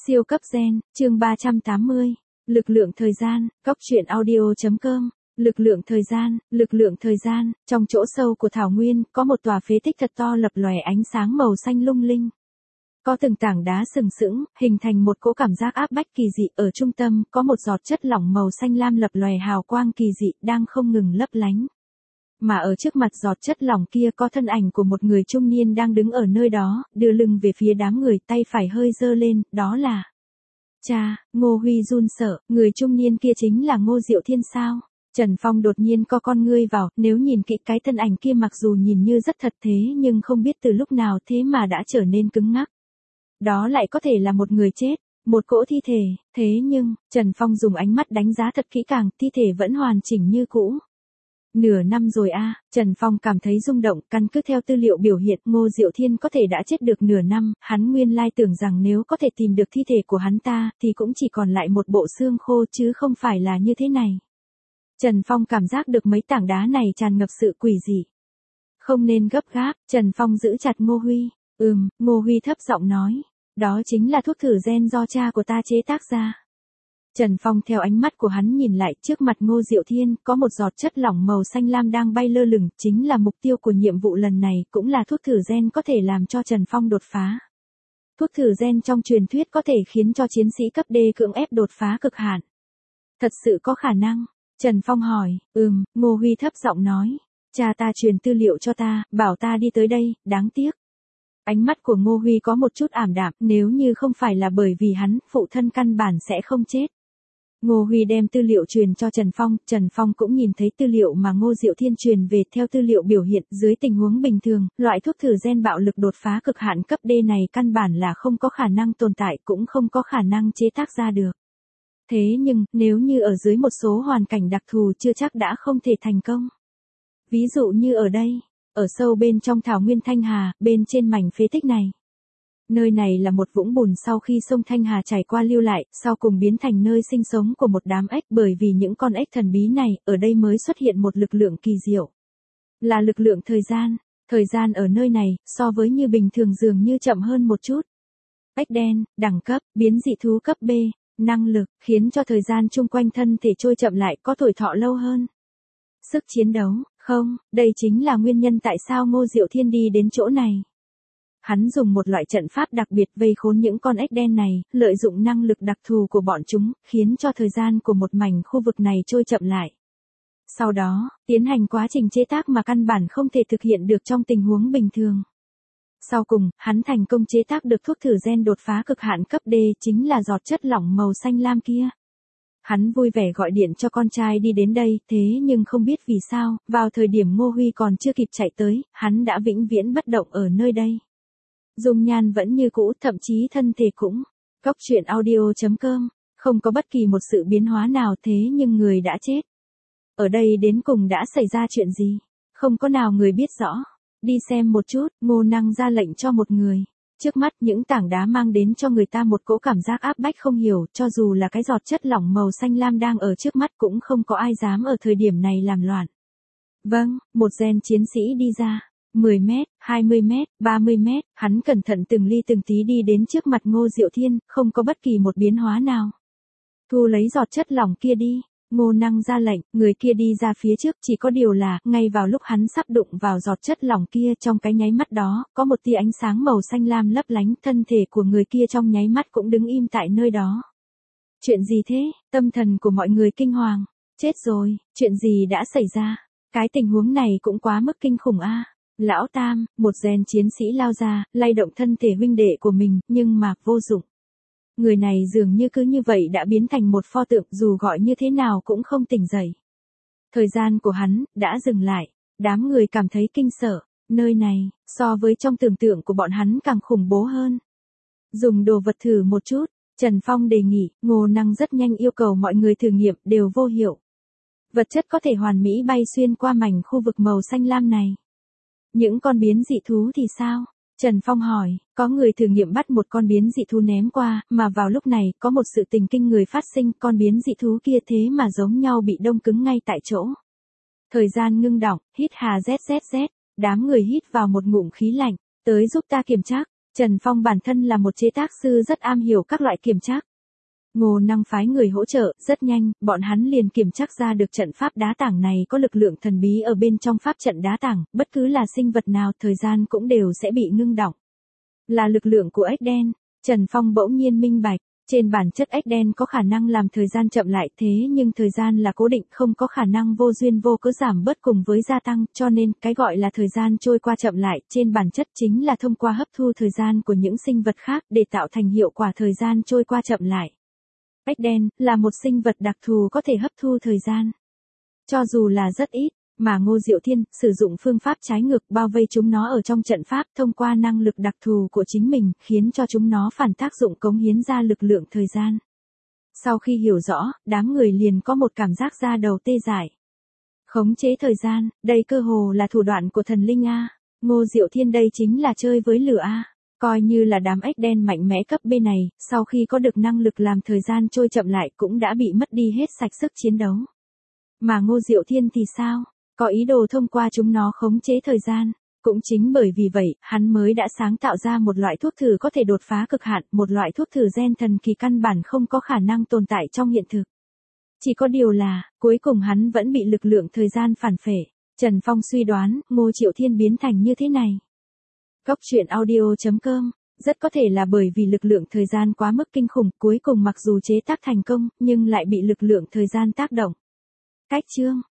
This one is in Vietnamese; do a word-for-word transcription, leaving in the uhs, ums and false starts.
Siêu cấp gen, chương ba trăm tám mươi. Lực lượng thời gian, cóc truyện audio chấm com. Lực lượng thời gian, lực lượng thời gian, trong chỗ sâu của thảo nguyên, có một tòa phế tích thật to lập lòe ánh sáng màu xanh lung linh. Có từng tảng đá sừng sững, hình thành một cỗ cảm giác áp bách kỳ dị, ở trung tâm, có một giọt chất lỏng màu xanh lam lập lòe hào quang kỳ dị, đang không ngừng lấp lánh. Mà ở trước mặt giọt chất lỏng kia có thân ảnh của một người trung niên đang đứng ở nơi đó, đưa lưng về phía đám người, tay phải hơi giơ lên, đó là... Cha, Ngô Huy run sợ, người trung niên kia chính là Ngô Diệu Thiên sao? Trần Phong đột nhiên co con ngươi vào, nếu nhìn kỹ cái thân ảnh kia mặc dù nhìn như rất thật thế nhưng không biết từ lúc nào thế mà đã trở nên cứng ngắc. Đó lại có thể là một người chết, một cỗ thi thể, thế nhưng, Trần Phong dùng ánh mắt đánh giá thật kỹ càng, thi thể vẫn hoàn chỉnh như cũ. Nửa năm rồi a, à, Trần Phong cảm thấy rung động, căn cứ theo tư liệu biểu hiện Ngô Diệu Thiên có thể đã chết được nửa năm, hắn nguyên lai tưởng rằng nếu có thể tìm được thi thể của hắn ta thì cũng chỉ còn lại một bộ xương khô chứ không phải là như thế này. Trần Phong cảm giác được mấy tảng đá này tràn ngập sự quỷ dị. Không nên gấp gáp, Trần Phong giữ chặt Ngô Huy. Ừm, Ngô Huy thấp giọng nói. Đó chính là thuốc thử gen do cha của ta chế tác ra. Trần Phong theo ánh mắt của hắn nhìn lại, trước mặt Ngô Diệu Thiên, có một giọt chất lỏng màu xanh lam đang bay lơ lửng, chính là mục tiêu của nhiệm vụ lần này, cũng là thuốc thử gen có thể làm cho Trần Phong đột phá. Thuốc thử gen trong truyền thuyết có thể khiến cho chiến sĩ cấp D cưỡng ép đột phá cực hạn. Thật sự có khả năng? Trần Phong hỏi. Ừm, Ngô Huy thấp giọng nói. Cha ta truyền tư liệu cho ta, bảo ta đi tới đây, đáng tiếc. Ánh mắt của Ngô Huy có một chút ảm đạm, nếu như không phải là bởi vì hắn, phụ thân căn bản sẽ không chết. Ngô Huy đem tư liệu truyền cho Trần Phong, Trần Phong cũng nhìn thấy tư liệu mà Ngô Diệu Thiên truyền về, theo tư liệu biểu hiện, dưới tình huống bình thường, loại thuốc thử gen bạo lực đột phá cực hạn cấp D này căn bản là không có khả năng tồn tại, cũng không có khả năng chế tác ra được. Thế nhưng, nếu như ở dưới một số hoàn cảnh đặc thù chưa chắc đã không thể thành công. Ví dụ như ở đây, ở sâu bên trong thảo nguyên Thanh Hà, bên trên mảnh phế tích này. Nơi này là một vũng bùn sau khi sông Thanh Hà chảy qua lưu lại, sau cùng biến thành nơi sinh sống của một đám ếch, bởi vì những con ếch thần bí này, ở đây mới xuất hiện một lực lượng kỳ diệu. Là lực lượng thời gian. Thời gian ở nơi này, so với như bình thường dường như chậm hơn một chút. Ếch đen, đẳng cấp, biến dị thú cấp B, năng lực, khiến cho thời gian chung quanh thân thể trôi chậm lại, có tuổi thọ lâu hơn. Sức chiến đấu, không, đây chính là nguyên nhân tại sao Ngô Diệu Thiên đi đến chỗ này. Hắn dùng một loại trận pháp đặc biệt vây khốn những con ếch đen này, lợi dụng năng lực đặc thù của bọn chúng, khiến cho thời gian của một mảnh khu vực này trôi chậm lại. Sau đó, tiến hành quá trình chế tác mà căn bản không thể thực hiện được trong tình huống bình thường. Sau cùng, hắn thành công chế tác được thuốc thử gen đột phá cực hạn cấp D, chính là giọt chất lỏng màu xanh lam kia. Hắn vui vẻ gọi điện cho con trai đi đến đây, thế nhưng không biết vì sao, vào thời điểm Ngô Huy còn chưa kịp chạy tới, hắn đã vĩnh viễn bất động ở nơi đây. Dung nhan vẫn như cũ, thậm chí thân thể cũng. Cóc truyện audio chấm com, không có bất kỳ một sự biến hóa nào, thế nhưng người đã chết. Ở đây đến cùng đã xảy ra chuyện gì? Không có nào người biết rõ. Đi xem một chút, Ngô Năng ra lệnh cho một người. Trước mắt những tảng đá mang đến cho người ta một cỗ cảm giác áp bách không hiểu, cho dù là cái giọt chất lỏng màu xanh lam đang ở trước mắt cũng không có ai dám ở thời điểm này làm loạn. Vâng, một gen chiến sĩ đi ra. mười mét, hai mươi mét, ba mươi mét, hắn cẩn thận từng ly từng tí đi đến trước mặt Ngô Diệu Thiên, không có bất kỳ một biến hóa nào. Thu lấy giọt chất lỏng kia đi. Ngô Năng ra lệnh, người kia đi ra phía trước, chỉ có điều là, ngay vào lúc hắn sắp đụng vào giọt chất lỏng kia, trong cái nháy mắt đó, có một tia ánh sáng màu xanh lam lấp lánh, thân thể của người kia trong nháy mắt cũng đứng im tại nơi đó. Chuyện gì thế? Tâm thần của mọi người kinh hoàng. Chết rồi, chuyện gì đã xảy ra? Cái tình huống này cũng quá mức kinh khủng a. Lão Tam, một gen chiến sĩ lao ra, lay động thân thể huynh đệ của mình, nhưng mà, vô dụng. Người này dường như cứ như vậy đã biến thành một pho tượng, dù gọi như thế nào cũng không tỉnh dậy. Thời gian của hắn, đã dừng lại. Đám người cảm thấy kinh sợ. Nơi này, so với trong tưởng tượng của bọn hắn càng khủng bố hơn. Dùng đồ vật thử một chút. Trần Phong đề nghị, Ngô Năng rất nhanh yêu cầu mọi người thử nghiệm, đều vô hiệu. Vật chất có thể hoàn mỹ bay xuyên qua mảnh khu vực màu xanh lam này. Những con biến dị thú thì sao? Trần Phong hỏi, có người thử nghiệm bắt một con biến dị thú ném qua, mà vào lúc này, có một sự tình kinh người phát sinh, con biến dị thú kia thế mà giống nhau bị đông cứng ngay tại chỗ. Thời gian ngưng đọng, hít hà zzz, đám người hít vào một ngụm khí lạnh, tới giúp ta kiểm tra. Trần Phong bản thân là một chế tác sư rất am hiểu các loại kiểm trắc. Ngô Năng phái người hỗ trợ, rất nhanh, bọn hắn liền kiểm trắc ra được trận pháp đá tảng này có lực lượng thần bí ở bên trong pháp trận đá tảng, bất cứ là sinh vật nào thời gian cũng đều sẽ bị ngưng đọng. Là lực lượng của ếch đen, Trần Phong bỗng nhiên minh bạch, trên bản chất ếch đen có khả năng làm thời gian chậm lại thế nhưng thời gian là cố định không có khả năng vô duyên vô cớ giảm bớt cùng với gia tăng cho nên cái gọi là thời gian trôi qua chậm lại trên bản chất chính là thông qua hấp thu thời gian của những sinh vật khác để tạo thành hiệu quả thời gian trôi qua chậm lại. Ếch đen là một sinh vật đặc thù có thể hấp thu thời gian. Cho dù là rất ít, mà Ngô Diệu Thiên sử dụng phương pháp trái ngược bao vây chúng nó ở trong trận pháp thông qua năng lực đặc thù của chính mình khiến cho chúng nó phản tác dụng cống hiến ra lực lượng thời gian. Sau khi hiểu rõ, đám người liền có một cảm giác da đầu tê dại. Khống chế thời gian, đây cơ hồ là thủ đoạn của thần linh A. Ngô Diệu Thiên đây chính là chơi với lửa A. Coi như là đám ếch đen mạnh mẽ cấp B này, sau khi có được năng lực làm thời gian trôi chậm lại cũng đã bị mất đi hết sạch sức chiến đấu. Mà Ngô Diệu Thiên thì sao? Có ý đồ thông qua chúng nó khống chế thời gian. Cũng chính bởi vì vậy, hắn mới đã sáng tạo ra một loại thuốc thử có thể đột phá cực hạn, một loại thuốc thử gen thần kỳ căn bản không có khả năng tồn tại trong hiện thực. Chỉ có điều là, cuối cùng hắn vẫn bị lực lượng thời gian phản phệ. Trần Phong suy đoán, Ngô Diệu Thiên biến thành như thế này. Góc truyện audio chấm com, rất có thể là bởi vì lực lượng thời gian quá mức kinh khủng, cuối cùng mặc dù chế tác thành công, nhưng lại bị lực lượng thời gian tác động. Cách chương